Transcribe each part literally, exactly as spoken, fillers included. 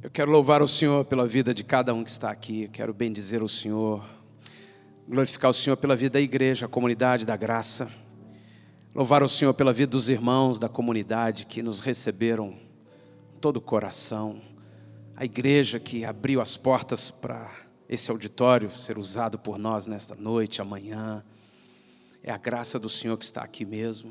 Eu quero louvar o Senhor pela vida de cada um que está aqui. Eu quero bendizer o Senhor, glorificar o Senhor pela vida da igreja, a comunidade da graça. Louvar o Senhor pela vida dos irmãos da comunidade que nos receberam com todo o coração. A igreja que abriu as portas para esse auditório ser usado por nós nesta noite, amanhã. É a graça do Senhor que está aqui mesmo.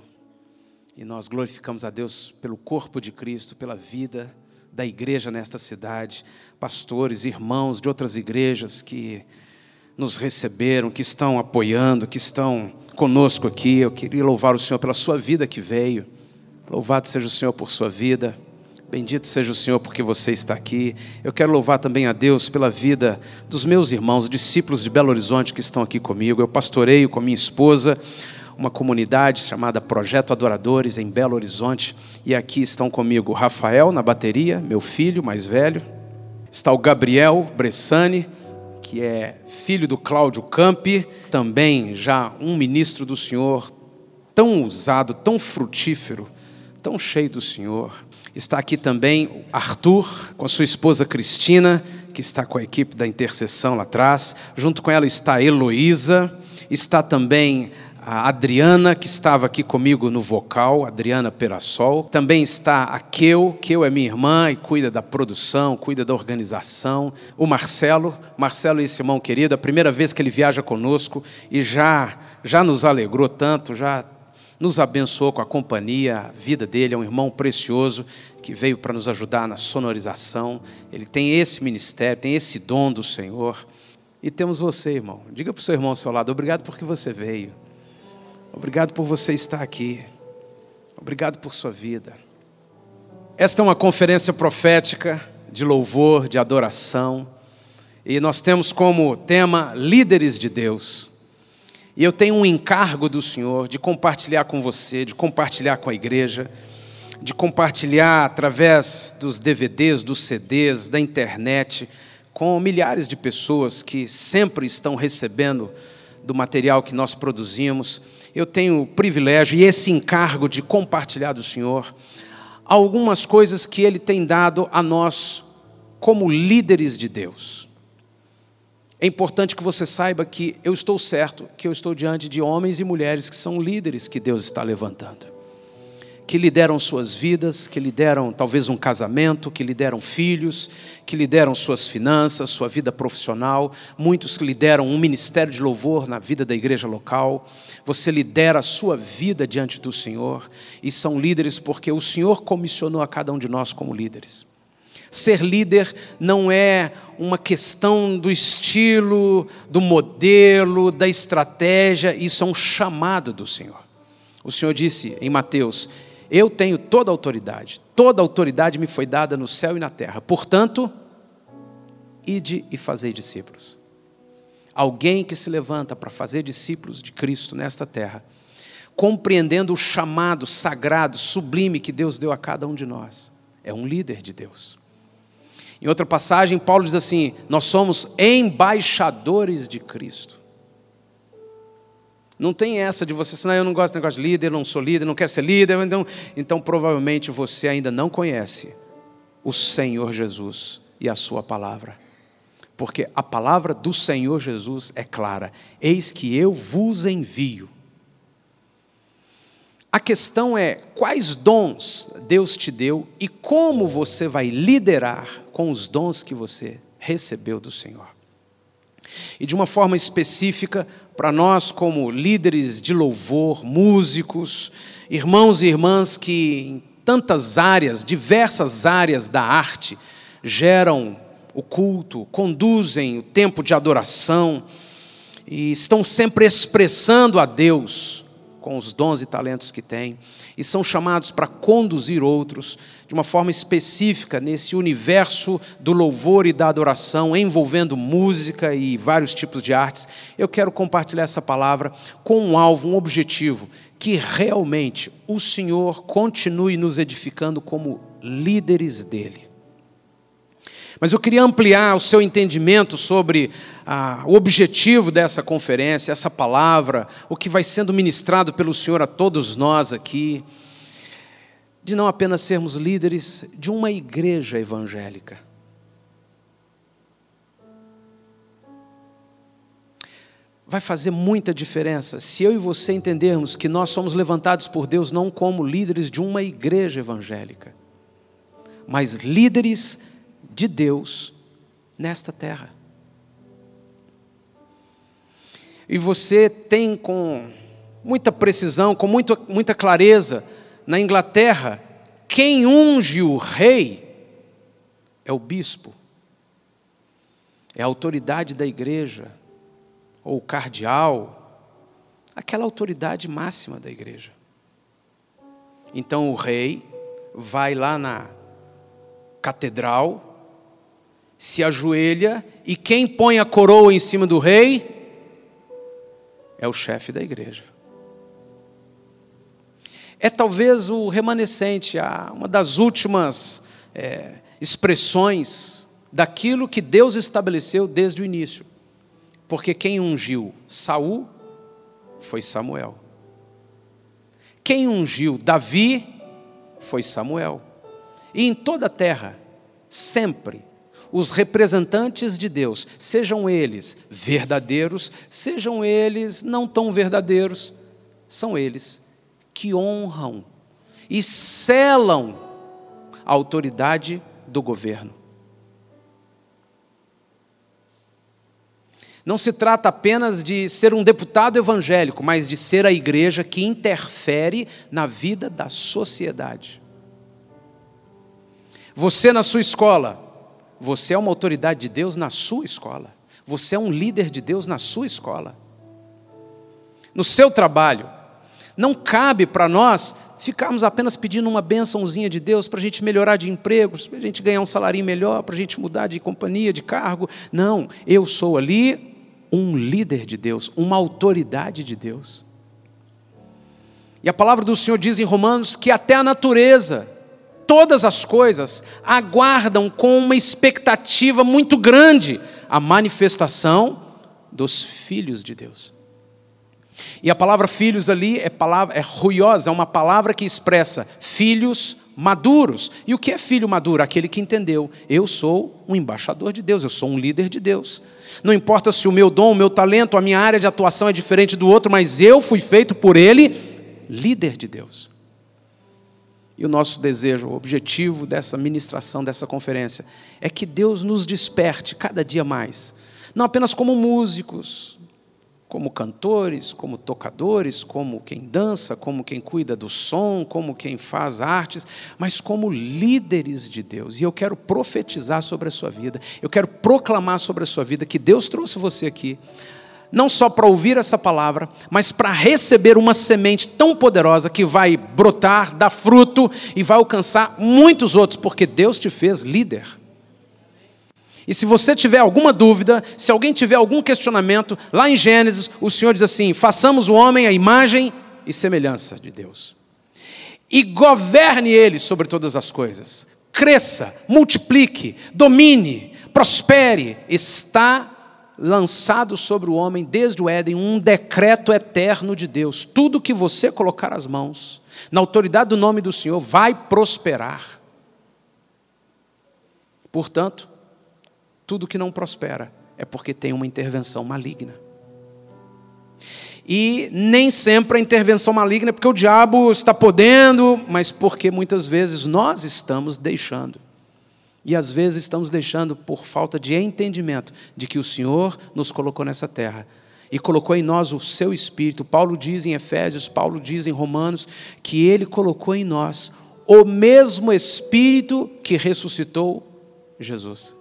E nós glorificamos a Deus pelo corpo de Cristo, pela vida da igreja nesta cidade, pastores, irmãos de outras igrejas que nos receberam, que estão apoiando, que estão conosco aqui. Eu queria louvar o Senhor pela sua vida que veio. Louvado seja o Senhor por sua vida. Bendito seja o Senhor porque você está aqui. Eu quero louvar também a Deus pela vida dos meus irmãos, discípulos de Belo Horizonte que estão aqui comigo. Eu pastoreio com a minha esposa uma comunidade chamada Projeto Adoradores em Belo Horizonte. E aqui estão comigo o Rafael na bateria, meu filho mais velho. Está o Gabriel Bressani, que é filho do Cláudio Campi, também já um ministro do Senhor, tão usado, tão frutífero, tão cheio do Senhor. Está aqui também o Arthur, com a sua esposa Cristina, que está com a equipe da intercessão lá atrás. Junto com ela está a Heloísa, está também a Adriana, que estava aqui comigo no vocal, Adriana Perassol. Também está a Keu, Keu é minha irmã e cuida da produção, cuida da organização. O Marcelo, Marcelo é esse irmão querido, a primeira vez que ele viaja conosco e já, já nos alegrou tanto, já nos abençoou com a companhia, a vida dele. É um irmão precioso que veio para nos ajudar na sonorização. Ele tem esse ministério, tem esse dom do Senhor. E temos você, irmão. Diga para o seu irmão ao seu lado, obrigado porque você veio. Obrigado por você estar aqui. Obrigado por sua vida. Esta é uma conferência profética de louvor, de adoração. E nós temos como tema líderes de Deus. E eu tenho um encargo do Senhor de compartilhar com você, de compartilhar com a igreja, de compartilhar através dos D V Ds, dos C Ds, da internet, com milhares de pessoas que sempre estão recebendo do material que nós produzimos. Eu tenho o privilégio e esse encargo de compartilhar do Senhor algumas coisas que Ele tem dado a nós como líderes de Deus. É importante que você saiba que eu estou certo, que eu estou diante de homens e mulheres que são líderes que Deus está levantando. Que lideram suas vidas, que lideram talvez um casamento, que lideram filhos, que lideram suas finanças, sua vida profissional. Muitos que lideram um ministério de louvor na vida da igreja local. Você lidera a sua vida diante do Senhor e são líderes porque o Senhor comissionou a cada um de nós como líderes. Ser líder não é uma questão do estilo, do modelo, da estratégia. Isso é um chamado do Senhor. O Senhor disse em Mateus: eu tenho toda a autoridade, toda a autoridade me foi dada no céu e na terra. Portanto, ide e fazei discípulos. Alguém que se levanta para fazer discípulos de Cristo nesta terra, compreendendo o chamado sagrado, sublime que Deus deu a cada um de nós, é um líder de Deus. Em outra passagem, Paulo diz assim: nós somos embaixadores de Cristo. Não tem essa de você, senão eu não gosto de negócio de líder, eu não sou líder, não quero ser líder. Então, então, provavelmente você ainda não conhece o Senhor Jesus e a sua palavra. Porque a palavra do Senhor Jesus é clara: eis que eu vos envio. A questão é quais dons Deus te deu e como você vai liderar com os dons que você recebeu do Senhor. E de uma forma específica, para nós como líderes de louvor, músicos, irmãos e irmãs que em tantas áreas, diversas áreas da arte, geram o culto, conduzem o tempo de adoração e estão sempre expressando a Deus com os dons e talentos que têm, e são chamados para conduzir outros de uma forma específica nesse universo do louvor e da adoração, envolvendo música e vários tipos de artes. Eu quero compartilhar essa palavra com um alvo, um objetivo, que realmente o Senhor continue nos edificando como líderes dele. Mas eu queria ampliar o seu entendimento sobre ah, o objetivo dessa conferência, essa palavra, o que vai sendo ministrado pelo Senhor a todos nós aqui, de não apenas sermos líderes de uma igreja evangélica, vai fazer muita diferença se eu e você entendermos que nós somos levantados por Deus não como líderes de uma igreja evangélica, mas líderes de Deus nesta terra. E você tem com muita precisão, com muita, muita clareza, na Inglaterra, quem unge o rei é o bispo, é a autoridade da igreja, ou o cardeal, aquela autoridade máxima da igreja. Então o rei vai lá na catedral, se ajoelha, e quem põe a coroa em cima do rei é o chefe da igreja. É talvez o remanescente, uma das últimas é, expressões daquilo que Deus estabeleceu desde o início. Porque quem ungiu Saul foi Samuel. Quem ungiu Davi foi Samuel. E em toda a terra, sempre, os representantes de Deus, sejam eles verdadeiros, sejam eles não tão verdadeiros, são eles que honram e selam a autoridade do governo. Não se trata apenas de ser um deputado evangélico, mas de ser a igreja que interfere na vida da sociedade. Você na sua escola, você é uma autoridade de Deus na sua escola. Você é um líder de Deus na sua escola. No seu trabalho, não cabe para nós ficarmos apenas pedindo uma bênçãozinha de Deus para a gente melhorar de emprego, para a gente ganhar um salário melhor, para a gente mudar de companhia, de cargo. Não, eu sou ali um líder de Deus, uma autoridade de Deus. E a palavra do Senhor diz em Romanos que até a natureza, todas as coisas aguardam com uma expectativa muito grande a manifestação dos filhos de Deus. E a palavra filhos ali é palavra é ruiosa, é uma palavra que expressa filhos maduros. E o que é filho maduro? Aquele que entendeu, eu sou um embaixador de Deus, eu sou um líder de Deus. Não importa se o meu dom, o meu talento, a minha área de atuação é diferente do outro, mas eu fui feito por Ele líder de Deus. E o nosso desejo, o objetivo dessa ministração, dessa conferência, é que Deus nos desperte cada dia mais, não apenas como músicos, como cantores, como tocadores, como quem dança, como quem cuida do som, como quem faz artes, mas como líderes de Deus. E eu quero profetizar sobre a sua vida, eu quero proclamar sobre a sua vida que Deus trouxe você aqui, não só para ouvir essa palavra, mas para receber uma semente tão poderosa que vai brotar, dar fruto e vai alcançar muitos outros, porque Deus te fez líder. E se você tiver alguma dúvida, se alguém tiver algum questionamento, lá em Gênesis, o Senhor diz assim: façamos o homem à imagem e semelhança de Deus. E governe ele sobre todas as coisas. Cresça, multiplique, domine, prospere. Está lançado sobre o homem, desde o Éden, um decreto eterno de Deus. Tudo que você colocar as mãos, na autoridade do nome do Senhor, vai prosperar. Portanto, tudo que não prospera é porque tem uma intervenção maligna. E nem sempre a intervenção maligna é porque o diabo está podendo, mas porque muitas vezes nós estamos deixando. E às vezes estamos deixando por falta de entendimento de que o Senhor nos colocou nessa terra e colocou em nós o seu Espírito. Paulo diz em Efésios, Paulo diz em Romanos, que Ele colocou em nós o mesmo Espírito que ressuscitou Jesus.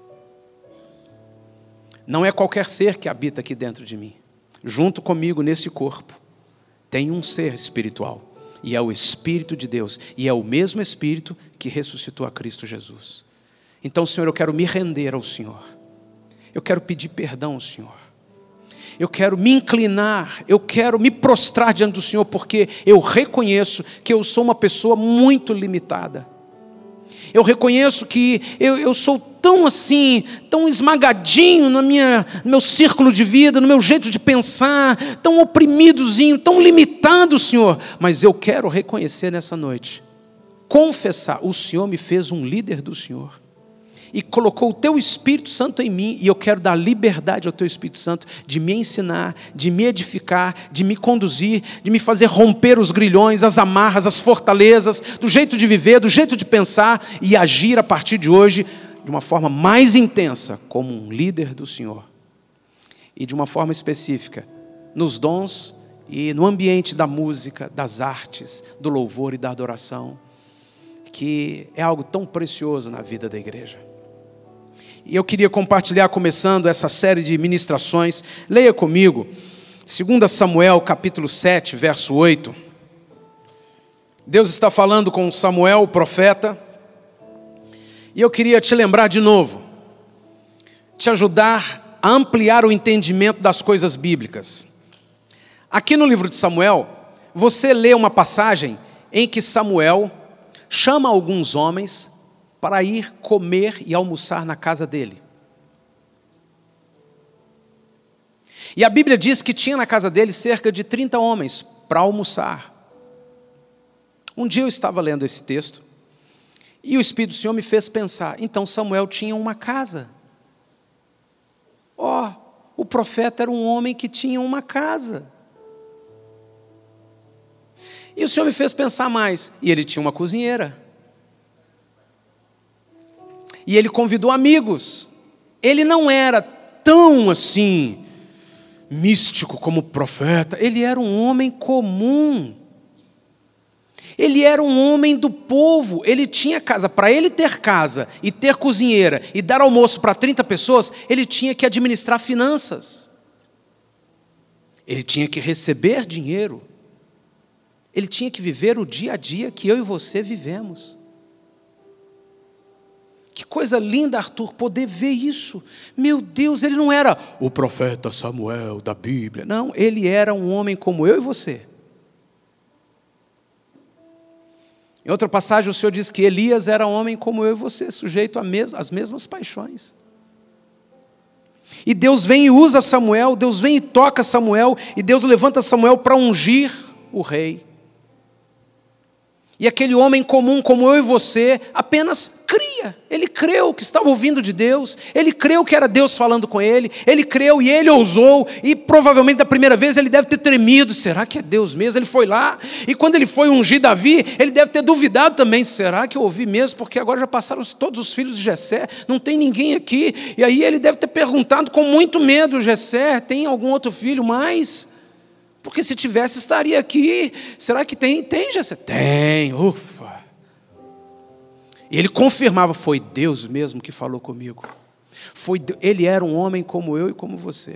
Não é qualquer ser que habita aqui dentro de mim. Junto comigo nesse corpo tem um ser espiritual. E é o Espírito de Deus. E é o mesmo Espírito que ressuscitou a Cristo Jesus. Então, Senhor, eu quero me render ao Senhor. Eu quero pedir perdão ao Senhor. Eu quero me inclinar. Eu quero me prostrar diante do Senhor, porque eu reconheço que eu sou uma pessoa muito limitada. Eu reconheço que eu, eu sou tão assim, tão esmagadinho na minha, no meu círculo de vida, no meu jeito de pensar, tão oprimidozinho, tão limitado, Senhor. Mas eu quero reconhecer nessa noite, confessar, o Senhor me fez um líder do Senhor. e colocou o teu Espírito Santo em mim, e eu quero dar liberdade ao teu Espírito Santo de me ensinar, de me edificar, de me conduzir, de me fazer romper os grilhões, as amarras, as fortalezas, do jeito de viver, do jeito de pensar e agir a partir de hoje de uma forma mais intensa como um líder do Senhor. E de uma forma específica, nos dons e no ambiente da música, das artes, do louvor e da adoração, que é algo tão precioso na vida da igreja. E eu queria compartilhar, começando essa série de ministrações, leia comigo, dois Samuel, capítulo sete, verso oito. Deus está falando com Samuel, o profeta, e eu queria te lembrar de novo, te ajudar a ampliar o entendimento das coisas bíblicas. Aqui no livro de Samuel, você lê uma passagem em que Samuel chama alguns homens para ir comer e almoçar na casa dele. E a Bíblia diz que tinha na casa dele cerca de trinta homens para almoçar. Um dia eu estava lendo esse texto e o Espírito do Senhor me fez pensar, então Samuel tinha uma casa. Ó, oh, o profeta era um homem que tinha uma casa. E o Senhor me fez pensar mais, e ele tinha uma cozinheira. E ele convidou amigos. Ele não era tão assim, místico como profeta. Ele era um homem comum. Ele era um homem do povo. Ele tinha casa. Para ele ter casa e ter cozinheira e dar almoço para trinta pessoas, ele tinha que administrar finanças. Ele tinha que receber dinheiro. Ele tinha que viver o dia a dia que eu e você vivemos. Que coisa linda, Arthur, poder ver isso. Meu Deus, ele não era o profeta Samuel da Bíblia. Não, ele era um homem como eu e você. Em outra passagem, o Senhor diz que Elias era um homem como eu e você, sujeito às mesmas paixões. E Deus vem e usa Samuel, Deus vem e toca Samuel, e Deus levanta Samuel para ungir o rei. E aquele homem comum como eu e você apenas cria. Ele creu que estava ouvindo de Deus. Ele creu que era Deus falando com ele. Ele creu e ele ousou. E provavelmente da primeira vez ele deve ter tremido. Será que é Deus mesmo? Ele foi lá. E quando ele foi ungir Davi, ele deve ter duvidado também. Será que eu ouvi mesmo? Porque agora já passaram todos os filhos de Jessé. Não tem ninguém aqui. E aí ele deve ter perguntado com muito medo. Jessé, tem algum outro filho mais? Porque se tivesse, estaria aqui. Será que tem? Tem, Jessé? Tem, ufa. E ele confirmava, foi Deus mesmo que falou comigo. Foi, ele era um homem como eu e como você.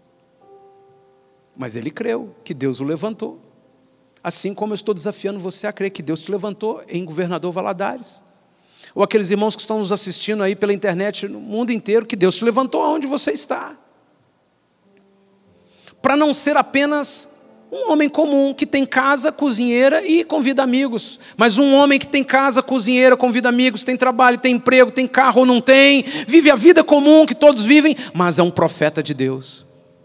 Mas ele creu que Deus o levantou. Assim como eu estou desafiando você a crer que Deus te levantou em Governador Valadares. Ou aqueles irmãos que estão nos assistindo aí pela internet no mundo inteiro, que Deus te levantou aonde você está. Para não ser apenas um homem comum que tem casa, cozinheira e convida amigos. Mas um homem que tem casa, cozinheira, convida amigos, tem trabalho, tem emprego, tem carro ou não tem, vive a vida comum que todos vivem, mas é um profeta de Deus.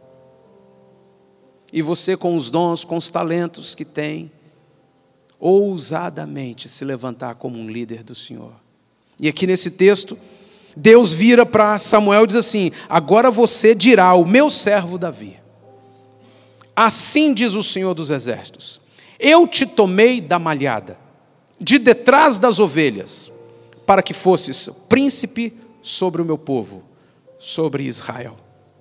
E você com os dons, com os talentos que tem, ousadamente se levantar como um líder do Senhor. E aqui nesse texto, Deus vira para Samuel e diz assim, agora você dirá, o meu servo Davi, assim diz o Senhor dos Exércitos, eu te tomei da malhada, de detrás das ovelhas, para que fosses príncipe sobre o meu povo, sobre Israel.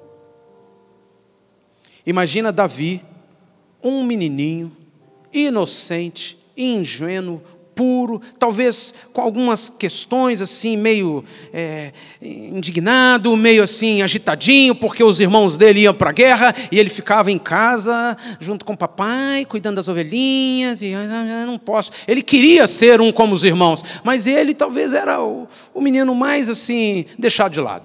Imagina Davi, um menininho, inocente, ingênuo, puro, talvez com algumas questões assim, meio é, indignado, meio assim agitadinho, porque os irmãos dele iam para a guerra, e ele ficava em casa, junto com o papai, cuidando das ovelhinhas, e ah, não posso. Ele queria ser um como os irmãos, mas ele talvez era o, o menino mais assim, deixado de lado.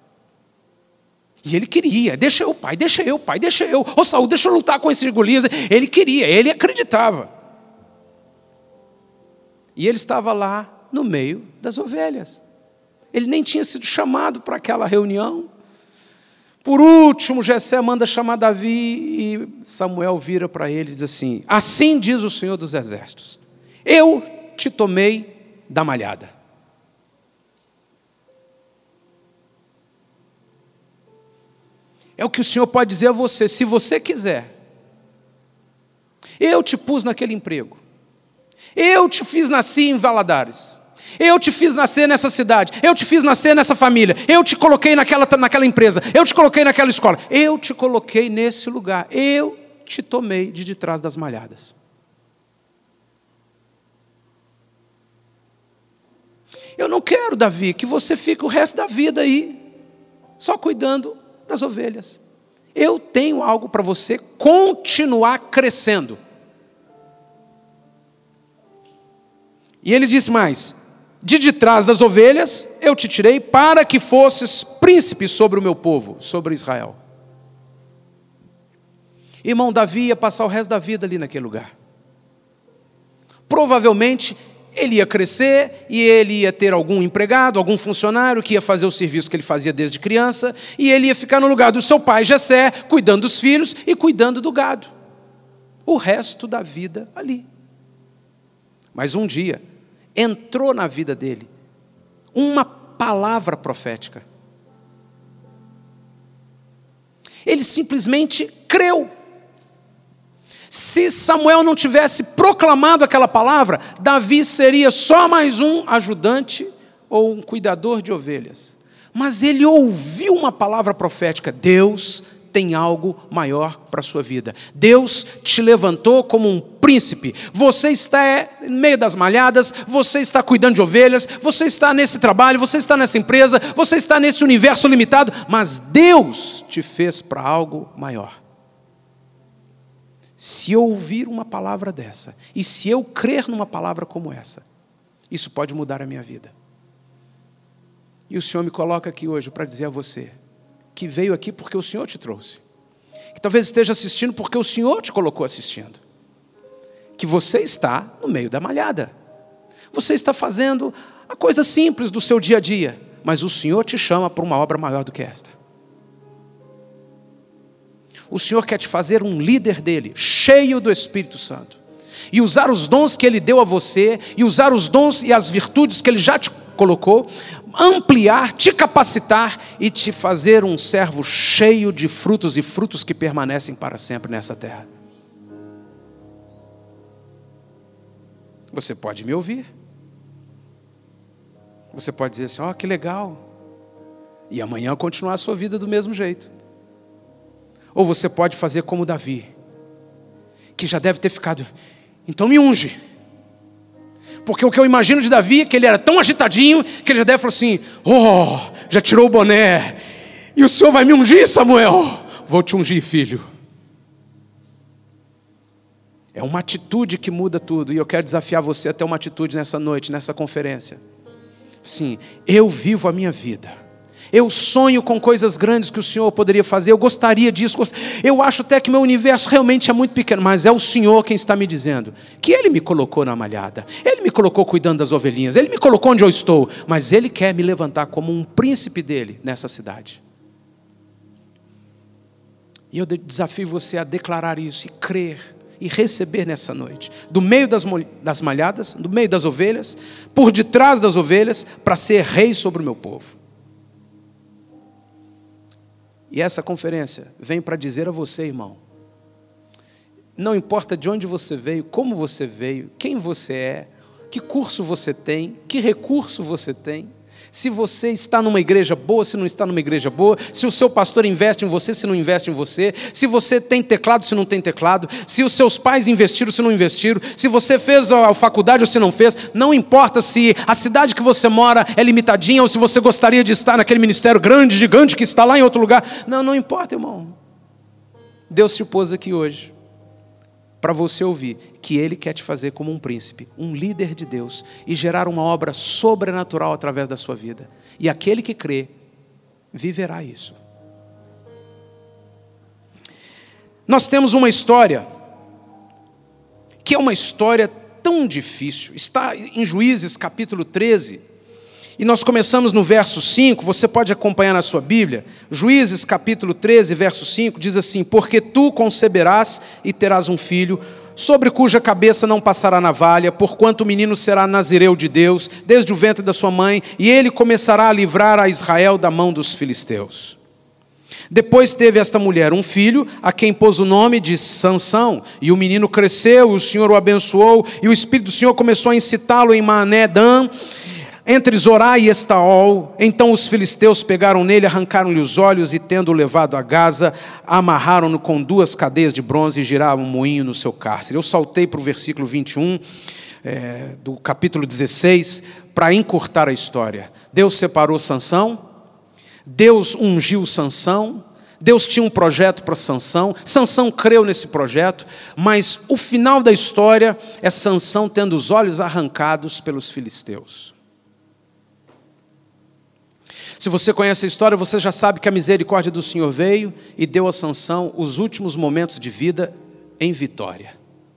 E ele queria, deixa eu pai, deixa eu pai, deixa eu, ô Saul, deixa eu lutar com esse Golias. Ele queria, ele acreditava. E ele estava lá no meio das ovelhas. Ele nem tinha sido chamado para aquela reunião. Por último, Jessé manda chamar Davi e Samuel vira para ele e diz assim, assim diz o Senhor dos Exércitos, eu te tomei da malhada. É o que o Senhor pode dizer a você: se você quiser, eu te pus naquele emprego, eu te fiz nascer em Valadares, eu te fiz nascer nessa cidade, eu te fiz nascer nessa família, eu te coloquei naquela, naquela empresa, eu te coloquei naquela escola, eu te coloquei nesse lugar, eu te tomei de detrás das malhadas. Eu não quero, Davi, que você fique o resto da vida aí, só cuidando das ovelhas. Eu tenho algo para você continuar crescendo. E ele diz mais: de detrás das ovelhas eu te tirei para que fosses príncipe sobre o meu povo, sobre Israel. Irmão, Davi ia passar o resto da vida ali naquele lugar. Provavelmente ele ia crescer e ele ia ter algum empregado, algum funcionário que ia fazer o serviço que ele fazia desde criança, e ele ia ficar no lugar do seu pai Jessé, cuidando dos filhos e cuidando do gado. O resto da vida ali. Mas um dia entrou na vida dele uma palavra profética. Ele simplesmente creu. Se Samuel não tivesse proclamado aquela palavra, Davi seria só mais um ajudante ou um cuidador de ovelhas. Mas ele ouviu uma palavra profética: Deus tem algo maior para a sua vida. Deus te levantou como um príncipe. Você está no meio das malhadas, você está cuidando de ovelhas, você está nesse trabalho, você está nessa empresa, você está nesse universo limitado, mas Deus te fez para algo maior. Se eu ouvir uma palavra dessa, e se eu crer numa palavra como essa, isso pode mudar a minha vida. E o Senhor me coloca aqui hoje para dizer a você, que veio aqui porque o Senhor te trouxe, que talvez esteja assistindo porque o Senhor te colocou assistindo, que você está no meio da malhada, você está fazendo a coisa simples do seu dia a dia, mas o Senhor te chama para uma obra maior do que esta. O Senhor quer te fazer um líder dele, cheio do Espírito Santo, e usar os dons que Ele deu a você, e usar os dons e as virtudes que Ele já te colocou, ampliar, te capacitar e te fazer um servo cheio de frutos e frutos que permanecem para sempre nessa terra. Você pode me ouvir, você pode dizer assim: ó, oh, que legal, e amanhã continuar a sua vida do mesmo jeito. Ou você pode fazer como Davi, que já deve ter ficado: então me unge. Porque o que eu imagino de Davi é que ele era tão agitadinho, que ele já deve falar assim: oh, já tirou o boné, e o Senhor vai me ungir, Samuel? Vou te ungir, filho. É uma atitude que muda tudo, e eu quero desafiar você a ter uma atitude nessa noite, nessa conferência. Sim, eu vivo a minha vida. Eu sonho com coisas grandes que o Senhor poderia fazer, eu gostaria disso, eu acho até que meu universo realmente é muito pequeno, mas é o Senhor quem está me dizendo que Ele me colocou na malhada, Ele me colocou cuidando das ovelhinhas, Ele me colocou onde eu estou, mas Ele quer me levantar como um príncipe dEle nessa cidade. E eu desafio você a declarar isso e crer e receber nessa noite, do meio das, das malhadas, do meio das ovelhas, por detrás das ovelhas, para ser rei sobre o meu povo. E essa conferência vem para dizer a você, irmão, não importa de onde você veio, como você veio, quem você é, que curso você tem, que recurso você tem, se você está numa igreja boa, se não está numa igreja boa, se o seu pastor investe em você, se não investe em você, se você tem teclado, se não tem teclado, se os seus pais investiram, se não investiram, se você fez a faculdade ou se não fez, não importa se a cidade que você mora é limitadinha ou se você gostaria de estar naquele ministério grande, gigante que está lá em outro lugar. Não, não importa, irmão. Deus te pôs aqui hoje para você ouvir que Ele quer te fazer como um príncipe, um líder de Deus, e gerar uma obra sobrenatural através da sua vida. E aquele que crê, viverá isso. Nós temos uma história, que é uma história tão difícil, está em Juízes capítulo treze, e nós começamos no verso cinco, você pode acompanhar na sua Bíblia. Juízes capítulo treze, verso cinco, diz assim: porque tu conceberás e terás um filho, sobre cuja cabeça não passará navalha, porquanto o menino será nazireu de Deus, desde o ventre da sua mãe, e ele começará a livrar a Israel da mão dos filisteus. Depois teve esta mulher um filho, a quem pôs o nome de Sansão. E o menino cresceu, o Senhor o abençoou, e o Espírito do Senhor começou a incitá-lo em Mané-Dan, entre Zorá e Estaol. Então os filisteus pegaram nele, arrancaram-lhe os olhos, e tendo-o levado a Gaza, amarraram-no com duas cadeias de bronze e giravam um moinho no seu cárcere. Eu saltei para o versículo vinte e um, é, do capítulo dezesseis, para encurtar a história. Deus separou Sansão, Deus ungiu Sansão, Deus tinha um projeto para Sansão, Sansão creu nesse projeto, mas o final da história é Sansão tendo os olhos arrancados pelos filisteus. Se você conhece a história, você já sabe que a misericórdia do Senhor veio e deu a Sansão os últimos momentos de vida em vitória.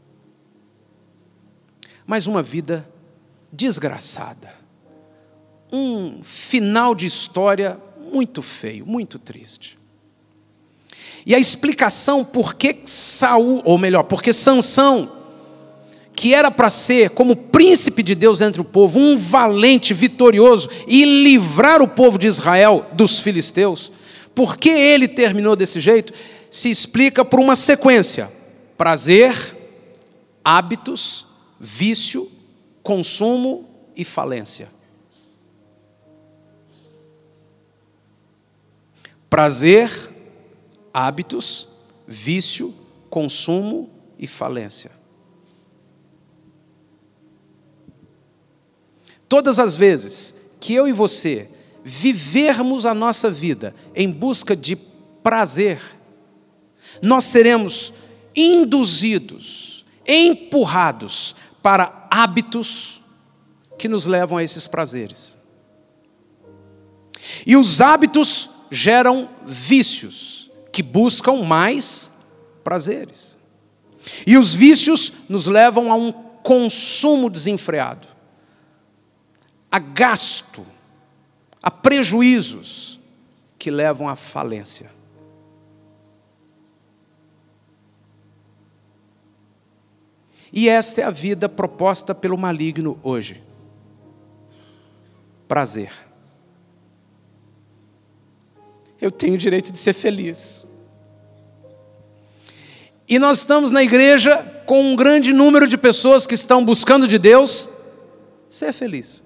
Mas uma vida desgraçada, um final de história muito feio, muito triste. E a explicação por que Saul, ou melhor, porque Sansão, que era para ser como príncipe de Deus entre o povo, um valente, vitorioso, e livrar o povo de Israel dos filisteus, por que ele terminou desse jeito? Se explica por uma sequência: prazer, hábitos, vício, consumo e falência. Prazer, hábitos, vício, consumo e falência. Todas as vezes que eu e você vivermos a nossa vida em busca de prazer, nós seremos induzidos, empurrados para hábitos que nos levam a esses prazeres. E os hábitos geram vícios que buscam mais prazeres. E os vícios nos levam a um consumo desenfreado, a gasto, a prejuízos que levam à falência. E esta é a vida proposta pelo maligno hoje. Prazer. Eu tenho o direito de ser feliz. E nós estamos na igreja com um grande número de pessoas que estão buscando de Deus ser feliz.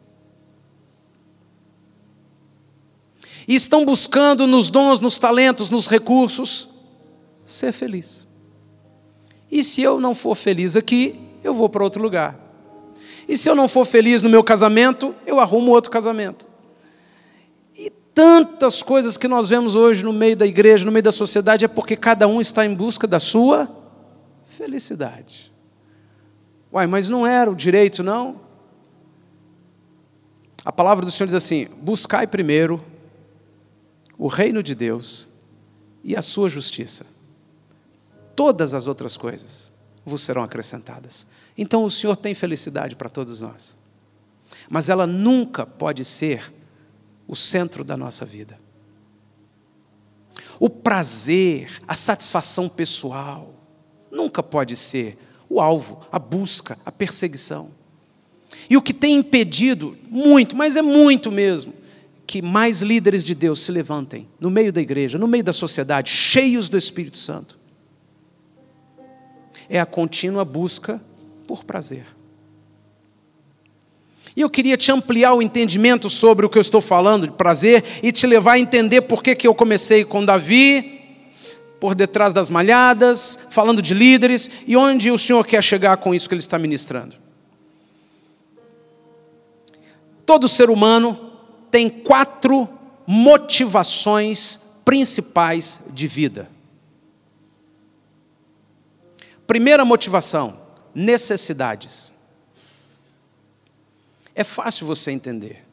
E estão buscando nos dons, nos talentos, nos recursos, ser feliz. E se eu não for feliz aqui, eu vou para outro lugar. E se eu não for feliz no meu casamento, eu arrumo outro casamento. Tantas coisas que nós vemos hoje no meio da igreja, no meio da sociedade, é porque cada um está em busca da sua felicidade. Uai, mas não era o direito, não? A palavra do Senhor diz assim: buscai primeiro o reino de Deus e a sua justiça. Todas as outras coisas vos serão acrescentadas. Então o Senhor tem felicidade para todos nós. Mas ela nunca pode ser o centro da nossa vida. O prazer, a satisfação pessoal, nunca pode ser o alvo, a busca, a perseguição. E o que tem impedido muito, mas é muito mesmo, que mais líderes de Deus se levantem no meio da igreja, no meio da sociedade, cheios do Espírito Santo, é a contínua busca por prazer. E eu queria te ampliar o entendimento sobre o que eu estou falando de prazer e te levar a entender por que que eu comecei com Davi, por detrás das malhadas, falando de líderes, e onde o Senhor quer chegar com isso que Ele está ministrando. Todo ser humano tem quatro motivações principais de vida. Primeira motivação, necessidades. É fácil você entender.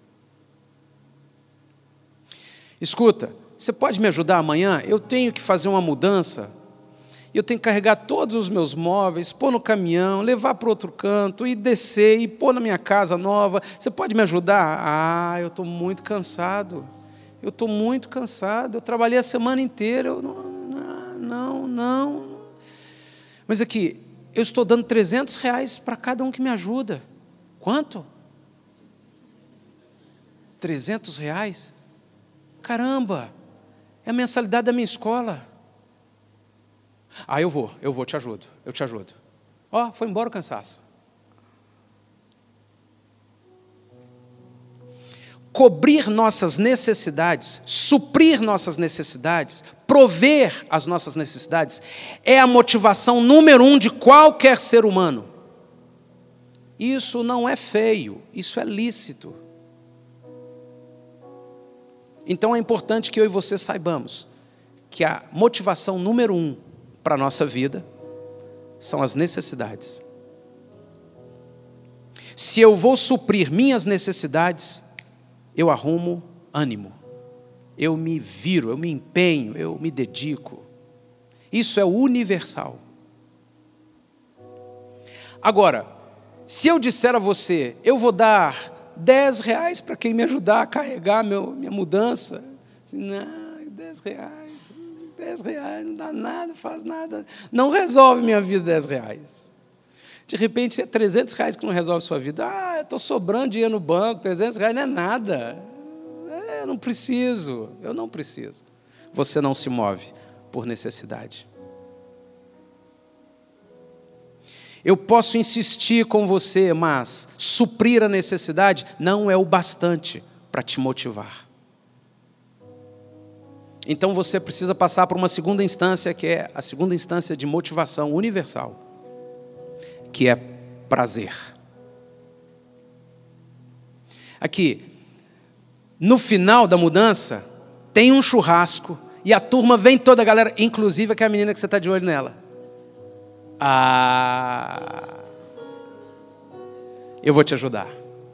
Escuta, você pode me ajudar amanhã? Eu tenho que fazer uma mudança. Eu tenho que carregar todos os meus móveis, pôr no caminhão, levar para outro canto, e descer, e pôr na minha casa nova. Você pode me ajudar? Ah, eu estou muito cansado. Eu estou muito cansado. Eu trabalhei a semana inteira. Eu não, não, não. Mas aqui, eu estou dando trezentos reais para cada um que me ajuda. Quanto? trezentos reais? Caramba! É a mensalidade da minha escola. Ah, eu vou, eu vou, te ajudo, eu te ajudo. Ó, oh, foi embora o cansaço. Cobrir nossas necessidades, suprir nossas necessidades, prover as nossas necessidades, é a motivação número um de qualquer ser humano. Isso não é feio, isso é lícito. Então é importante que eu e você saibamos que a motivação número um para a nossa vida são as necessidades. Se eu vou suprir minhas necessidades, eu arrumo ânimo, eu me viro, eu me empenho, eu me dedico. Isso é universal. Agora, se eu disser a você, eu vou dar dez reais para quem me ajudar a carregar meu, minha mudança, assim, não, dez reais, dez reais, não dá nada, faz nada, não resolve minha vida dez reais. De repente é trezentos reais que não resolve sua vida. Ah, eu estou sobrando dinheiro no banco, trezentos reais não é nada. É, eu não preciso, eu não preciso. Você não se move por necessidade. Eu posso insistir com você, mas suprir a necessidade não é o bastante para te motivar. Então você precisa passar por uma segunda instância, que é a segunda instância de motivação universal, que é prazer. Aqui, no final da mudança, tem um churrasco e a turma vem toda a galera, inclusive aquela menina que você está de olho nela. Ah, eu vou te ajudar.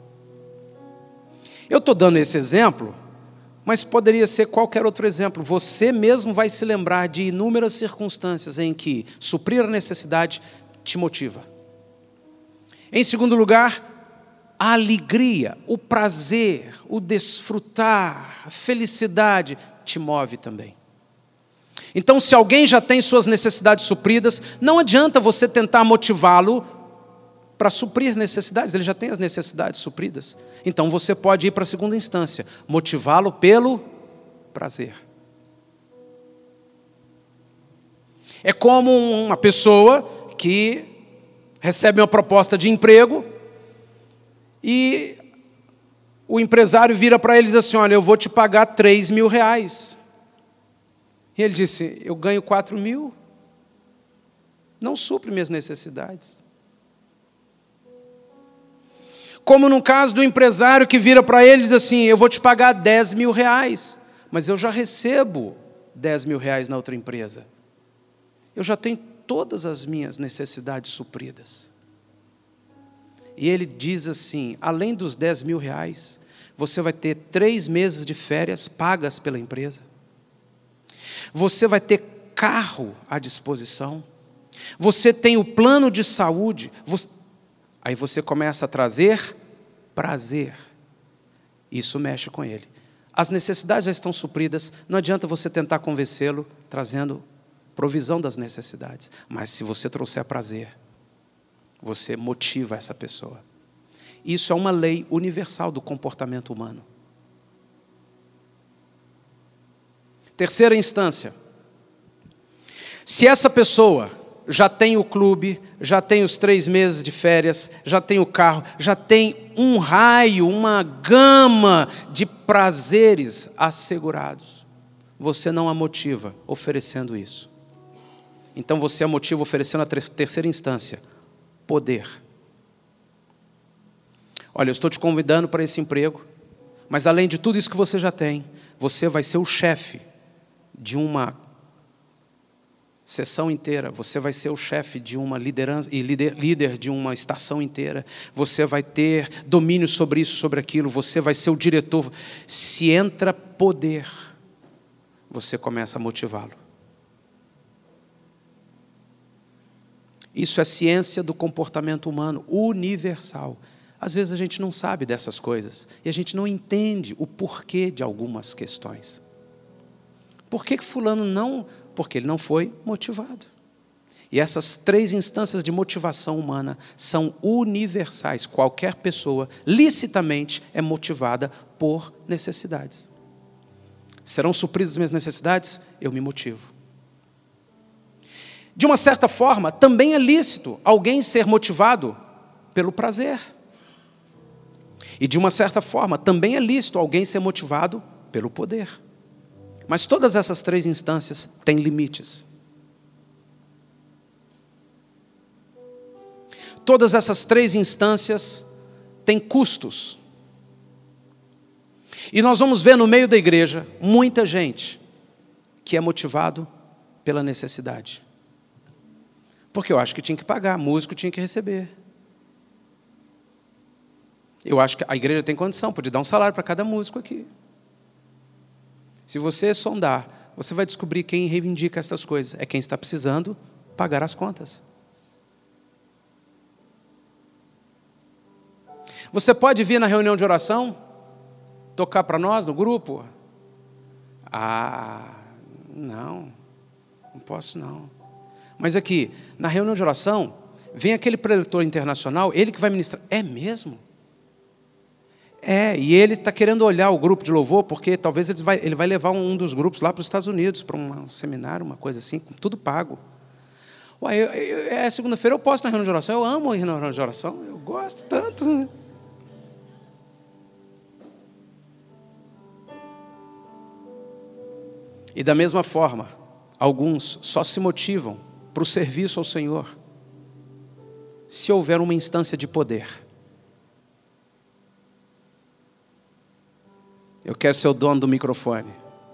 Eu estou dando esse exemplo, mas poderia ser qualquer outro exemplo. Você mesmo vai se lembrar de inúmeras circunstâncias em que suprir a necessidade te motiva. Em segundo lugar, a alegria, o prazer, o desfrutar, a felicidade te move também. Então, se alguém já tem suas necessidades supridas, não adianta você tentar motivá-lo para suprir necessidades, ele já tem as necessidades supridas. Então, você pode ir para a segunda instância, motivá-lo pelo prazer. É como uma pessoa que recebe uma proposta de emprego e o empresário vira para ele e diz assim, olha, eu vou te pagar três mil reais. E ele disse, eu ganho quatro mil, não supre minhas necessidades. Como no caso do empresário que vira para ele e diz assim, eu vou te pagar dez mil reais, mas eu já recebo dez mil reais na outra empresa. Eu já tenho todas as minhas necessidades supridas. E ele diz assim, além dos dez mil reais, você vai ter três meses de férias pagas pela empresa. Você vai ter carro à disposição. Você tem o plano de saúde. Você... Aí você começa a trazer prazer. Isso mexe com ele. As necessidades já estão supridas. Não adianta você tentar convencê-lo trazendo provisão das necessidades. Mas se você trouxer prazer, você motiva essa pessoa. Isso é uma lei universal do comportamento humano. Terceira instância. Se essa pessoa já tem o clube, já tem os três meses de férias, já tem o carro, já tem um raio, uma gama de prazeres assegurados, você não a motiva oferecendo isso. Então você a motiva oferecendo a terceira instância, poder. Olha, eu estou te convidando para esse emprego, mas além de tudo isso que você já tem, você vai ser o chefe de uma sessão inteira, você vai ser o chefe de uma liderança e líder, líder de uma estação inteira, você vai ter domínio sobre isso, sobre aquilo, você vai ser o diretor. Se entra poder, você começa a motivá-lo. Isso é ciência do comportamento humano universal. Às vezes a gente não sabe dessas coisas e a gente não entende o porquê de algumas questões. Por que fulano não? Porque ele não foi motivado. E essas três instâncias de motivação humana são universais. Qualquer pessoa, licitamente, é motivada por necessidades. serão supridas as minhas necessidades, eu me motivo. De uma certa forma, também é lícito alguém ser motivado pelo prazer. E de uma certa forma, também é lícito alguém ser motivado pelo poder. Mas todas essas três instâncias têm limites. Todas essas três instâncias têm custos. E nós vamos ver no meio da igreja muita gente que é motivado pela necessidade. Porque eu acho que tinha que pagar, músico tinha que receber. Eu acho que a igreja tem condição, pode dar um salário para cada músico aqui. Se você sondar, você vai descobrir quem reivindica essas coisas. É quem está precisando pagar as contas. Você pode vir na reunião de oração, tocar para nós no grupo? Ah, não, não posso não. Mas aqui, na reunião de oração, vem aquele preletor internacional, ele que vai ministrar. É mesmo? É, e ele está querendo olhar o grupo de louvor, porque talvez ele vai, ele vai levar um dos grupos lá para os Estados Unidos, para um seminário, uma coisa assim, com tudo pago. Ué, eu, eu, é segunda-feira, eu posso ir na reunião de oração, eu amo ir na reunião de oração, eu gosto tanto, né? E da mesma forma, alguns só se motivam para o serviço ao Senhor se houver uma instância de poder. Eu quero ser o dono do microfone.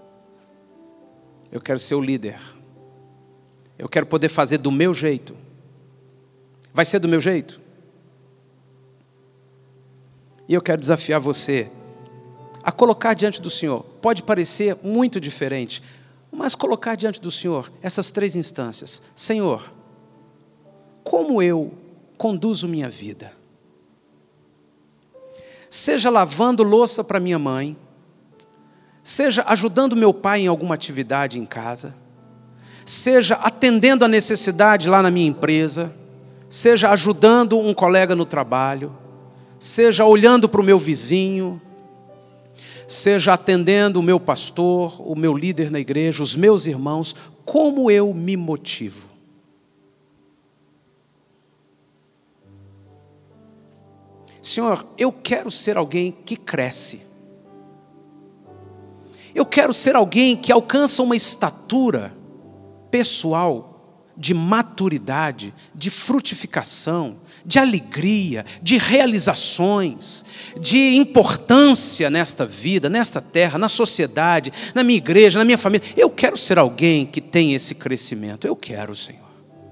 Eu quero ser o líder. Eu quero poder fazer do meu jeito. Vai ser do meu jeito? E eu quero desafiar você a colocar diante do Senhor. Pode parecer muito diferente, mas colocar diante do Senhor essas três instâncias. Senhor, como eu conduzo minha vida? Seja lavando louça para minha mãe, seja ajudando meu pai em alguma atividade em casa, seja atendendo a necessidade lá na minha empresa, seja ajudando um colega no trabalho, seja olhando para o meu vizinho, seja atendendo o meu pastor, o meu líder na igreja, os meus irmãos, como eu me motivo? Senhor, eu quero ser alguém que cresce. Eu quero ser alguém que alcança uma estatura pessoal de maturidade, de frutificação, de alegria, de realizações, de importância nesta vida, nesta terra, na sociedade, na minha igreja, na minha família. Eu quero ser alguém que tem esse crescimento. Eu quero, Senhor.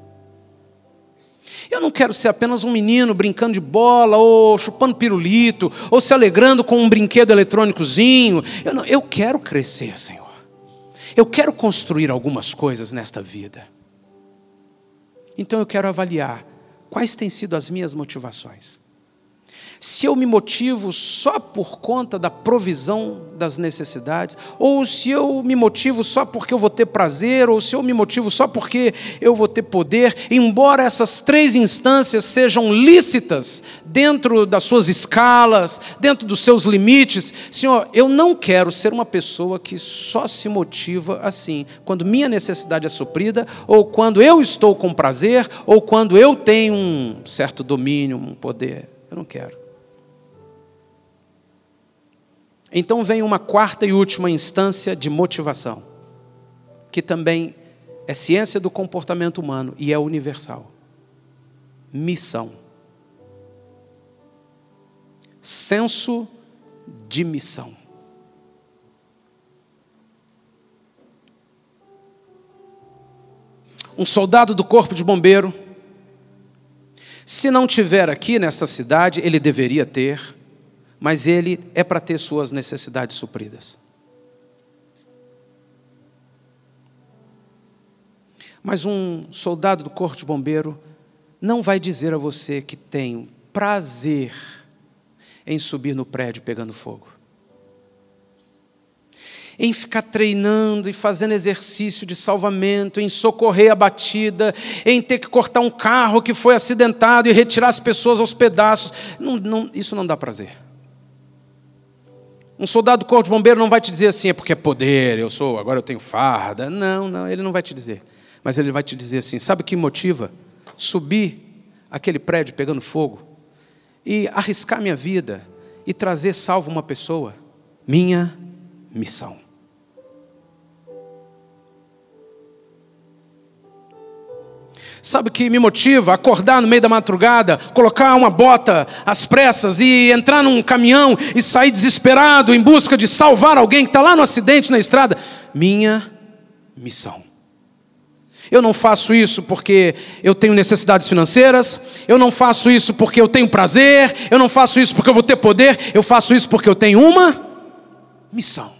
Eu não quero ser apenas um menino brincando de bola, ou chupando pirulito, ou se alegrando com um brinquedo eletrônicozinho. Eu, não, eu quero crescer, Senhor. Eu quero construir algumas coisas nesta vida. Então eu quero avaliar quais têm sido as minhas motivações. Se eu me motivo só por conta da provisão das necessidades, ou se eu me motivo só porque eu vou ter prazer, ou se eu me motivo só porque eu vou ter poder, embora essas três instâncias sejam lícitas dentro das suas escalas, dentro dos seus limites, Senhor, eu não quero ser uma pessoa que só se motiva assim, quando minha necessidade é suprida, ou quando eu estou com prazer, ou quando eu tenho um certo domínio, um poder. Eu não quero. Então vem uma quarta e última instância de motivação, que também é ciência do comportamento humano e é universal. Missão. Senso de missão. Um soldado do corpo de bombeiro, se não tiver aqui nesta cidade, ele deveria ter, mas ele é para ter suas necessidades supridas. Mas um soldado do corpo de bombeiro não vai dizer a você que tem prazer em subir no prédio pegando fogo, em ficar treinando e fazendo exercício de salvamento, em socorrer a batida, em ter que cortar um carro que foi acidentado e retirar as pessoas aos pedaços. Não, não, isso não dá prazer. Um soldado do corpo de bombeiro não vai te dizer assim, é porque é poder, eu sou, agora eu tenho farda. Não, não, ele não vai te dizer. Mas ele vai te dizer assim, sabe o que motiva? Subir aquele prédio pegando fogo e arriscar minha vida e trazer salvo uma pessoa. Minha missão. Sabe o que me motiva? Acordar no meio da madrugada, colocar uma bota às pressas e entrar num caminhão e sair desesperado em busca de salvar alguém que está lá no acidente na estrada. Minha missão. Eu não faço isso porque eu tenho necessidades financeiras, eu não faço isso porque eu tenho prazer, eu não faço isso porque eu vou ter poder, eu faço isso porque eu tenho uma missão.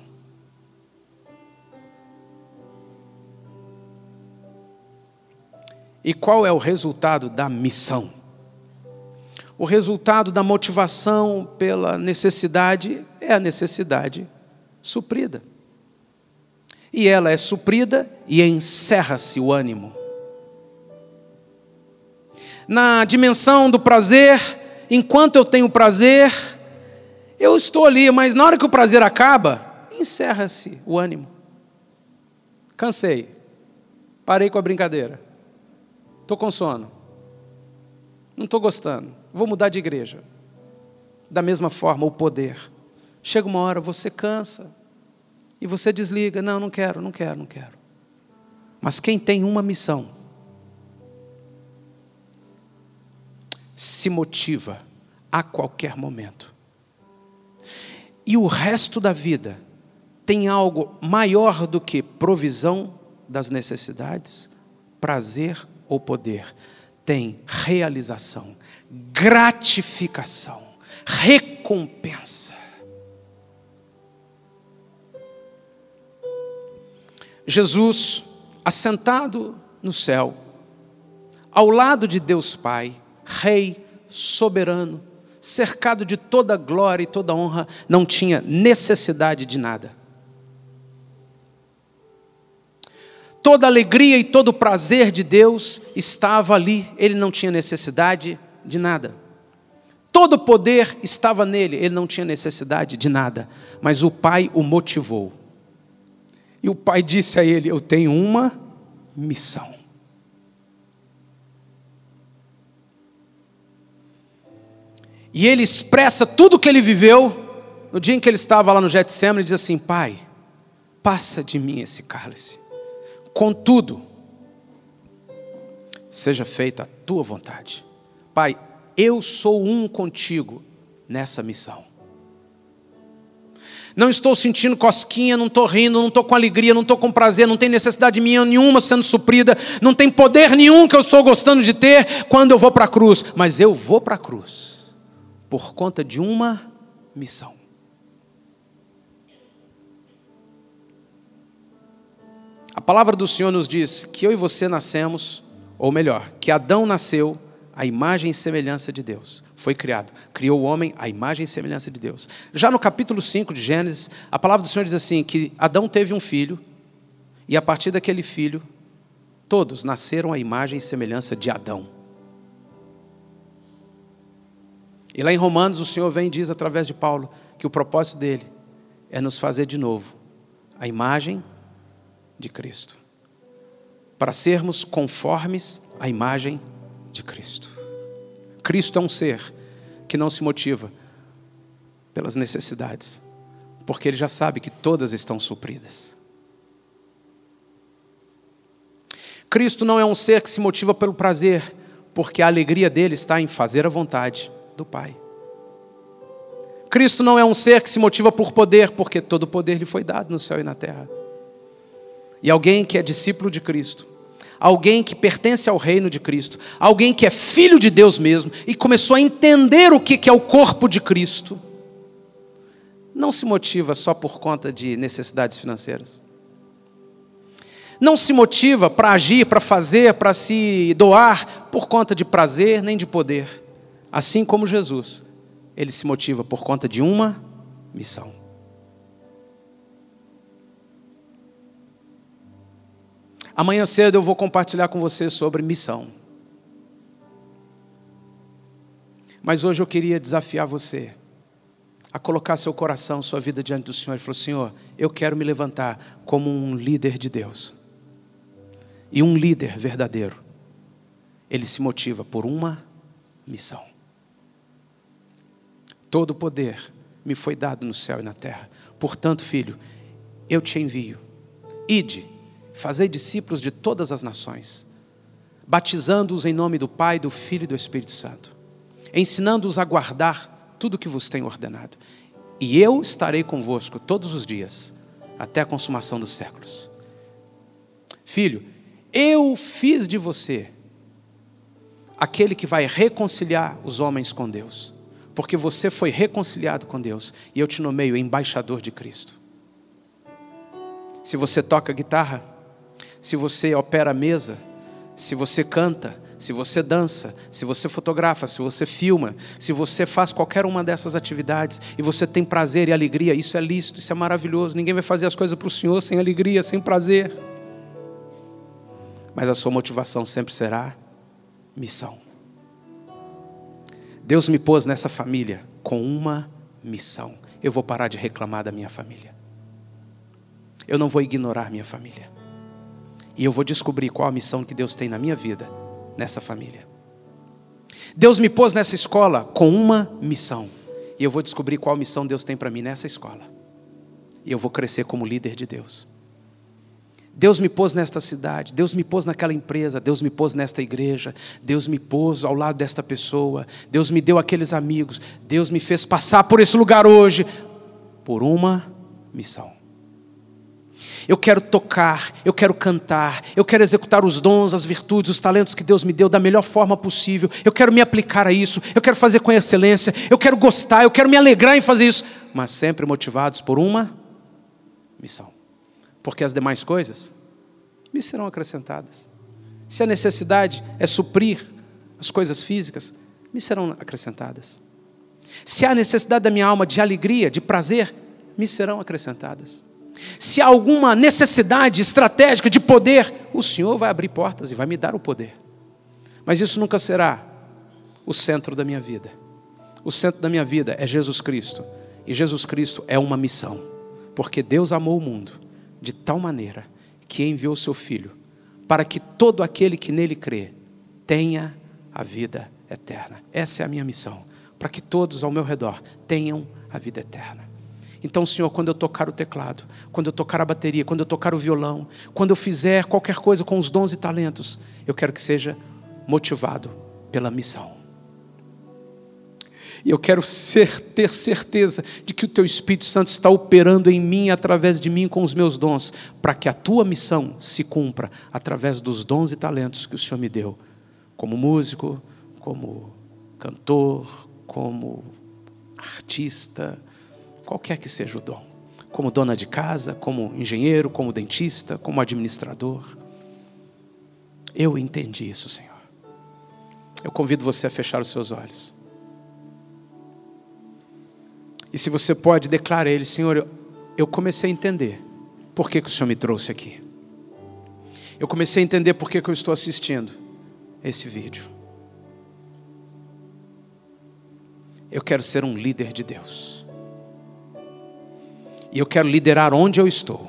E qual é o resultado da missão? O resultado da motivação pela necessidade é a necessidade suprida. E ela é suprida e encerra-se o ânimo. Na dimensão do prazer, enquanto eu tenho prazer, eu estou ali, mas na hora que o prazer acaba, encerra-se o ânimo. Cansei, parei com a brincadeira. Estou com sono, não estou gostando, vou mudar de igreja. Da mesma forma, o poder. Chega uma hora, você cansa, e você desliga, não, não quero, não quero, não quero. Mas quem tem uma missão, se motiva a qualquer momento. E o resto da vida tem algo maior do que provisão das necessidades, prazer ou poder, tem realização, gratificação, recompensa. Jesus, assentado no céu, ao lado de Deus Pai, Rei, soberano, cercado de toda glória e toda honra, não tinha necessidade de nada. Toda a alegria e todo o prazer de Deus estava ali. Ele não tinha necessidade de nada. Todo o poder estava nele. Ele não tinha necessidade de nada. Mas o Pai o motivou. E o Pai disse a ele, eu tenho uma missão. E ele expressa tudo o que ele viveu. No dia em que ele estava lá no Getsêmani, ele diz assim, Pai, passa de mim esse cálice. Contudo, seja feita a tua vontade. Pai, eu sou um contigo nessa missão. Não estou sentindo cosquinha, não estou rindo, não estou com alegria, não estou com prazer, não tem necessidade minha nenhuma sendo suprida, não tem poder nenhum que eu estou gostando de ter quando eu vou para a cruz. Mas eu vou para a cruz por conta de uma missão. A palavra do Senhor nos diz que eu e você nascemos, ou melhor, que Adão nasceu à imagem e semelhança de Deus. Foi criado, criou o homem à imagem e semelhança de Deus. Já no capítulo cinco de Gênesis, a palavra do Senhor diz assim, que Adão teve um filho, e a partir daquele filho, todos nasceram à imagem e semelhança de Adão. E lá em Romanos, o Senhor vem e diz através de Paulo, que o propósito dele é nos fazer de novo a imagem de Cristo, para sermos conformes à imagem de Cristo. Cristo é um ser que não se motiva pelas necessidades, porque ele já sabe que todas estão supridas. Cristo não é um ser que se motiva pelo prazer, porque a alegria dele está em fazer a vontade do Pai. Cristo não é um ser que se motiva por poder, porque todo o poder lhe foi dado no céu e na terra. E alguém que é discípulo de Cristo, alguém que pertence ao reino de Cristo, alguém que é filho de Deus mesmo, e começou a entender o que é o corpo de Cristo, não se motiva só por conta de necessidades financeiras. Não se motiva para agir, para fazer, para se doar por conta de prazer nem de poder. Assim como Jesus, ele se motiva por conta de uma missão. Amanhã cedo eu vou compartilhar com você sobre missão. Mas hoje eu queria desafiar você a colocar seu coração, sua vida diante do Senhor. Ele falou: Senhor, eu quero me levantar como um líder de Deus. E um líder verdadeiro, ele se motiva por uma missão. Todo o poder me foi dado no céu e na terra. Portanto, filho, eu te envio. Ide, fazei discípulos de todas as nações, batizando-os em nome do Pai, do Filho e do Espírito Santo, ensinando-os a guardar tudo o que vos tenho ordenado. E eu estarei convosco todos os dias, até a consumação dos séculos. Filho, eu fiz de você aquele que vai reconciliar os homens com Deus, porque você foi reconciliado com Deus, e eu te nomeio embaixador de Cristo. Se você toca guitarra, se você opera a mesa, se você canta, se você dança, se você fotografa, se você filma, se você faz qualquer uma dessas atividades e você tem prazer e alegria, isso é lícito, isso é maravilhoso. Ninguém vai fazer as coisas para o Senhor sem alegria, sem prazer. Mas a sua motivação sempre será missão. Deus me pôs nessa família com uma missão. Eu vou parar de reclamar da minha família. Eu não vou ignorar minha família. E eu vou descobrir qual a missão que Deus tem na minha vida, nessa família. Deus me pôs nessa escola com uma missão. E eu vou descobrir qual missão Deus tem para mim nessa escola. E eu vou crescer como líder de Deus. Deus me pôs nesta cidade, Deus me pôs naquela empresa, Deus me pôs nesta igreja, Deus me pôs ao lado desta pessoa, Deus me deu aqueles amigos, Deus me fez passar por esse lugar hoje, por uma missão. Eu quero tocar, eu quero cantar, eu quero executar os dons, as virtudes, os talentos que Deus me deu da melhor forma possível. Eu quero me aplicar a isso, eu quero fazer com excelência, eu quero gostar, eu quero me alegrar em fazer isso, mas sempre motivados por uma missão. Porque as demais coisas me serão acrescentadas. Se a necessidade é suprir as coisas físicas, me serão acrescentadas. Se há necessidade da minha alma de alegria, de prazer, me serão acrescentadas. Se há alguma necessidade estratégica de poder, o Senhor vai abrir portas e vai me dar o poder. Mas isso nunca será o centro da minha vida. O centro da minha vida é Jesus Cristo. E Jesus Cristo é uma missão. Porque Deus amou o mundo de tal maneira que enviou seu Filho, para que todo aquele que nele crê tenha a vida eterna. Essa é a minha missão, para que todos ao meu redor tenham a vida eterna. Então, Senhor, quando eu tocar o teclado, quando eu tocar a bateria, quando eu tocar o violão, quando eu fizer qualquer coisa com os dons e talentos, eu quero que seja motivado pela missão. E eu quero ser, ter certeza de que o Teu Espírito Santo está operando em mim, através de mim, com os meus dons, para que a Tua missão se cumpra através dos dons e talentos que o Senhor me deu, como músico, como cantor, como artista, qualquer que seja o dom, como dona de casa, como engenheiro, como dentista, como administrador. Eu entendi isso, Senhor. Eu convido você a fechar os seus olhos. E se você pode, declarar a Ele: Senhor, eu, eu comecei a entender por que, que o Senhor me trouxe aqui. Eu comecei a entender por que, que eu estou assistindo esse vídeo. Eu quero ser um líder de Deus. E eu quero liderar onde eu estou.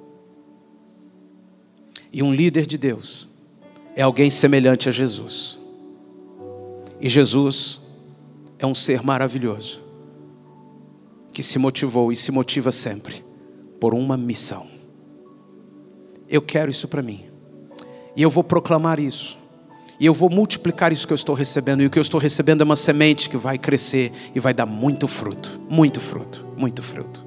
E um líder de Deus é alguém semelhante a Jesus. E Jesus é um ser maravilhoso, que se motivou e se motiva sempre por uma missão. Eu quero isso para mim. E eu vou proclamar isso. E eu vou multiplicar isso que eu estou recebendo. E o que eu estou recebendo é uma semente que vai crescer e vai dar muito fruto. Muito fruto. Muito fruto.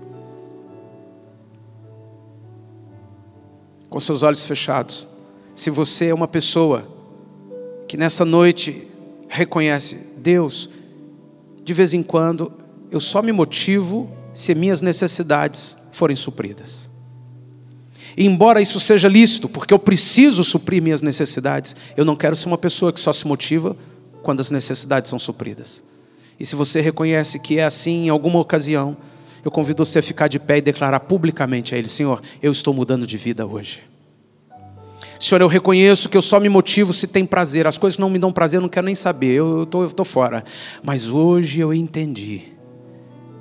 Com seus olhos fechados. Se você é uma pessoa que nessa noite reconhece: Deus, de vez em quando eu só me motivo se minhas necessidades forem supridas. E embora isso seja lícito, porque eu preciso suprir minhas necessidades, eu não quero ser uma pessoa que só se motiva quando as necessidades são supridas. E se você reconhece que é assim em alguma ocasião, eu convido você a ficar de pé e declarar publicamente a Ele: Senhor, eu estou mudando de vida hoje. Senhor, eu reconheço que eu só me motivo se tem prazer. As coisas que não me dão prazer eu não quero nem saber, eu estou eu estou fora. Mas hoje eu entendi que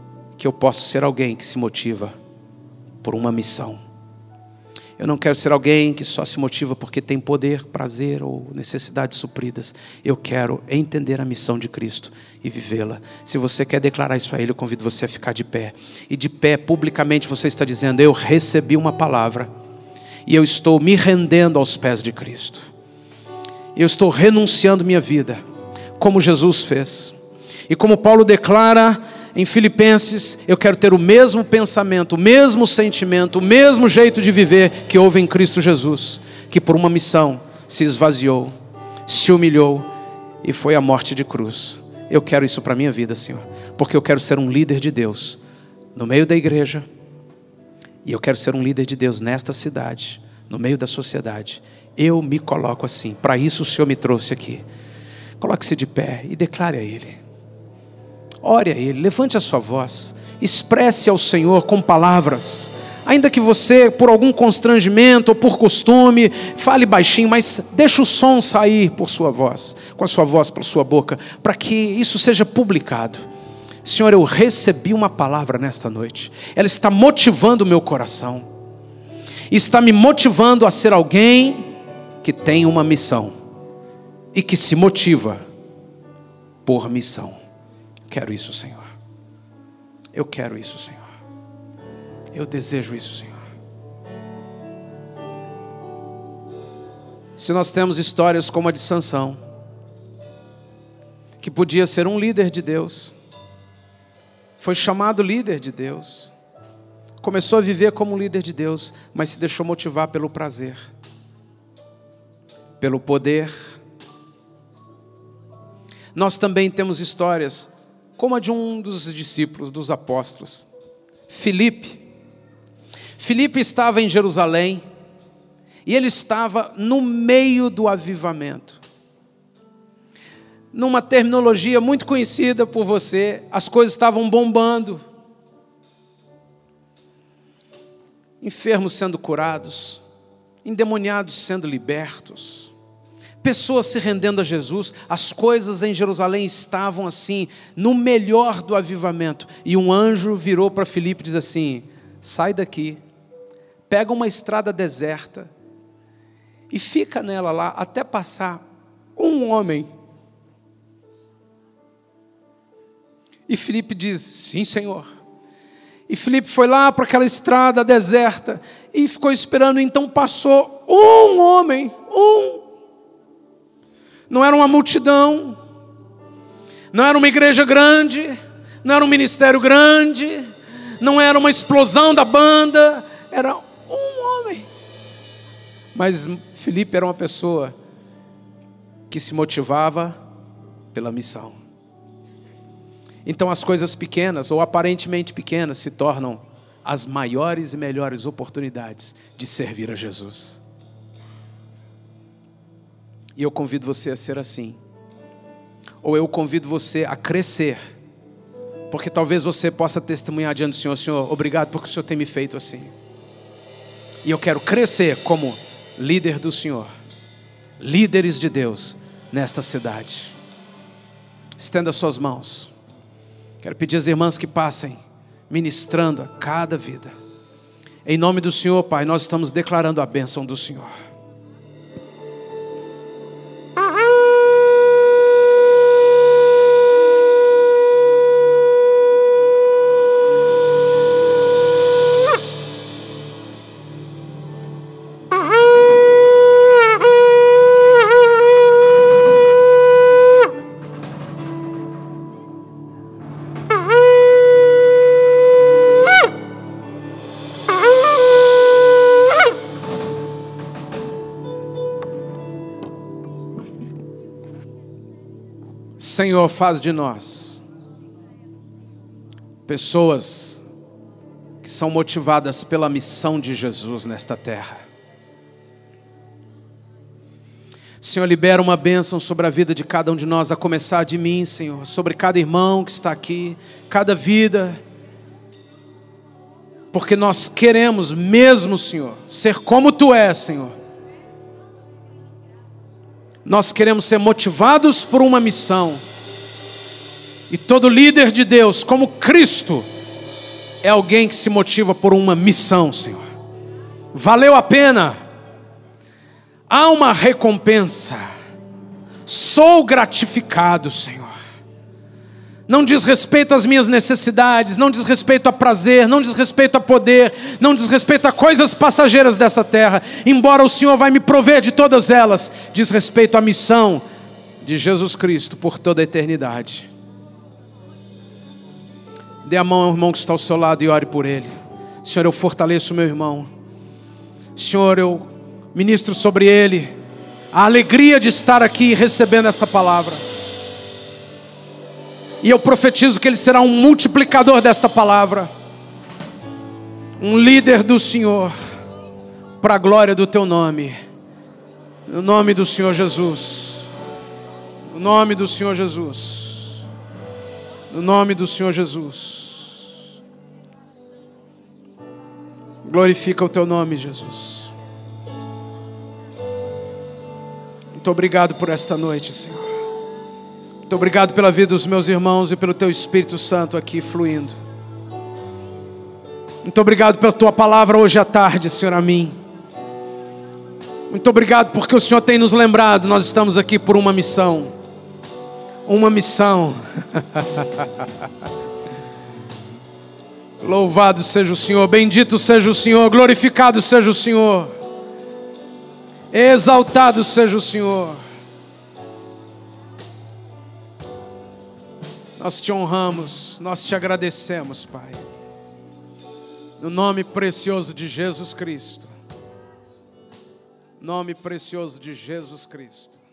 que eu posso ser alguém que se motiva por uma missão. Eu não quero ser alguém que só se motiva porque tem poder, prazer ou necessidades supridas. Eu quero entender a missão de Cristo e vivê-la. Se você quer declarar isso a Ele, eu convido você a ficar de pé. E de pé, publicamente, você está dizendo: eu recebi uma palavra e eu estou me rendendo aos pés de Cristo. Eu estou renunciando minha vida, como Jesus fez. E como Paulo declara em Filipenses, eu quero ter o mesmo pensamento, o mesmo sentimento, o mesmo jeito de viver que houve em Cristo Jesus, que por uma missão se esvaziou, se humilhou e foi à morte de cruz. Eu quero isso para a minha vida, Senhor, porque eu quero ser um líder de Deus no meio da igreja, e eu quero ser um líder de Deus nesta cidade, no meio da sociedade. Eu me coloco assim, para isso o Senhor me trouxe aqui. Coloque-se de pé e declare a Ele. Ore a Ele, levante a sua voz, expresse ao Senhor com palavras, ainda que você, por algum constrangimento ou por costume, fale baixinho, mas deixe o som sair por sua voz, com a sua voz por sua boca, para que isso seja publicado. Senhor, eu recebi uma palavra nesta noite, ela está motivando o meu coração, está me motivando a ser alguém que tem uma missão, e que se motiva por missão. Quero isso, Senhor. Eu quero isso, Senhor. Eu desejo isso, Senhor. Se nós temos histórias como a de Sansão, que podia ser um líder de Deus, foi chamado líder de Deus, começou a viver como líder de Deus, mas se deixou motivar pelo prazer, pelo poder. Nós também temos histórias como a de um dos discípulos, dos apóstolos, Filipe. Filipe estava em Jerusalém, e ele estava no meio do avivamento. Numa terminologia muito conhecida por você, as coisas estavam bombando. Enfermos sendo curados, endemoniados sendo libertos, pessoas se rendendo a Jesus. As coisas em Jerusalém estavam assim, no melhor do avivamento. E um anjo virou para Filipe e diz assim: sai daqui, pega uma estrada deserta e fica nela lá até passar um homem. E Filipe diz: sim, Senhor. E Filipe foi lá para aquela estrada deserta e ficou esperando. Então passou um homem, um. Não era uma multidão, não era uma igreja grande, não era um ministério grande, não era uma explosão da banda, era um homem. Mas Filipe era uma pessoa que se motivava pela missão. Então as coisas pequenas, ou aparentemente pequenas, se tornam as maiores e melhores oportunidades de servir a Jesus. E eu convido você a ser assim. Ou eu convido você a crescer. Porque talvez você possa testemunhar diante do Senhor: Senhor, obrigado porque o Senhor tem me feito assim. E eu quero crescer como líder do Senhor. Líderes de Deus nesta cidade. Estenda suas mãos. Quero pedir às irmãs que passem ministrando a cada vida. Em nome do Senhor, Pai, nós estamos declarando a bênção do Senhor. Senhor, faz de nós pessoas que são motivadas pela missão de Jesus nesta terra. Senhor, libera uma bênção sobre a vida de cada um de nós, a começar de mim, Senhor, sobre cada irmão que está aqui, cada vida, porque nós queremos mesmo, Senhor, ser como Tu és, Senhor. Nós queremos ser motivados por uma missão. E todo líder de Deus, como Cristo, é alguém que se motiva por uma missão, Senhor. Valeu a pena. Há uma recompensa. Sou gratificado, Senhor. Não diz respeito às minhas necessidades, não diz respeito a prazer, não diz respeito a poder, não diz respeito a coisas passageiras dessa terra, embora o Senhor vai me prover de todas elas, diz respeito à missão de Jesus Cristo por toda a eternidade. Dê a mão ao irmão que está ao seu lado e ore por ele. Senhor, eu fortaleço o meu irmão. Senhor, eu ministro sobre ele a alegria de estar aqui recebendo essa palavra. E eu profetizo que ele será um multiplicador desta palavra, um líder do Senhor, para a glória do teu nome, no nome do Senhor Jesus, no nome do Senhor Jesus, no nome do Senhor Jesus. Glorifica o teu nome, Jesus. Muito obrigado por esta noite, Senhor. Muito obrigado pela vida dos meus irmãos e pelo teu Espírito Santo aqui fluindo. Muito obrigado pela tua palavra hoje à tarde, Senhor, a mim. Muito obrigado porque o Senhor tem nos lembrado, nós estamos aqui por uma missão. Uma missão. Louvado seja o Senhor, bendito seja o Senhor, glorificado seja o Senhor. Exaltado seja o Senhor. Nós te honramos, nós te agradecemos, Pai. No nome precioso de Jesus Cristo. Nome precioso de Jesus Cristo.